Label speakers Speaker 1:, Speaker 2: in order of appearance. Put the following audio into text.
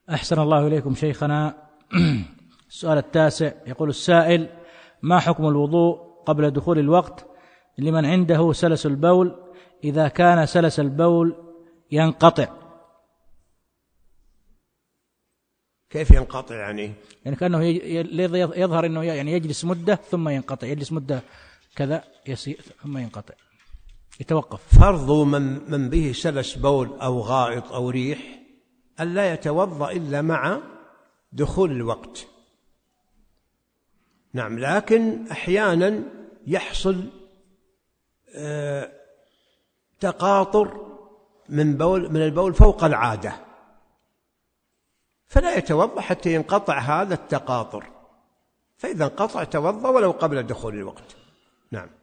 Speaker 1: أحسن الله إليكم شيخنا. السؤال التاسع، يقول السائل: ما حكم الوضوء قبل دخول الوقت لمن عنده سلس البول إذا كان سلس البول ينقطع؟
Speaker 2: كيف ينقطع يعني
Speaker 1: كأنه يظهر أنه يعني يجلس مدة ثم ينقطع، يجلس مدة كذا يسير ثم ينقطع، يتوقف.
Speaker 2: فرض من به سلس بول أو غائط أو ريح أن لا يتوضأ إلا مع دخول الوقت. نعم، لكن أحيانا يحصل تقاطر من البول فوق العادة، فلا يتوضأ حتى ينقطع هذا التقاطر، فإذا انقطع توضأ ولو قبل دخول الوقت. نعم.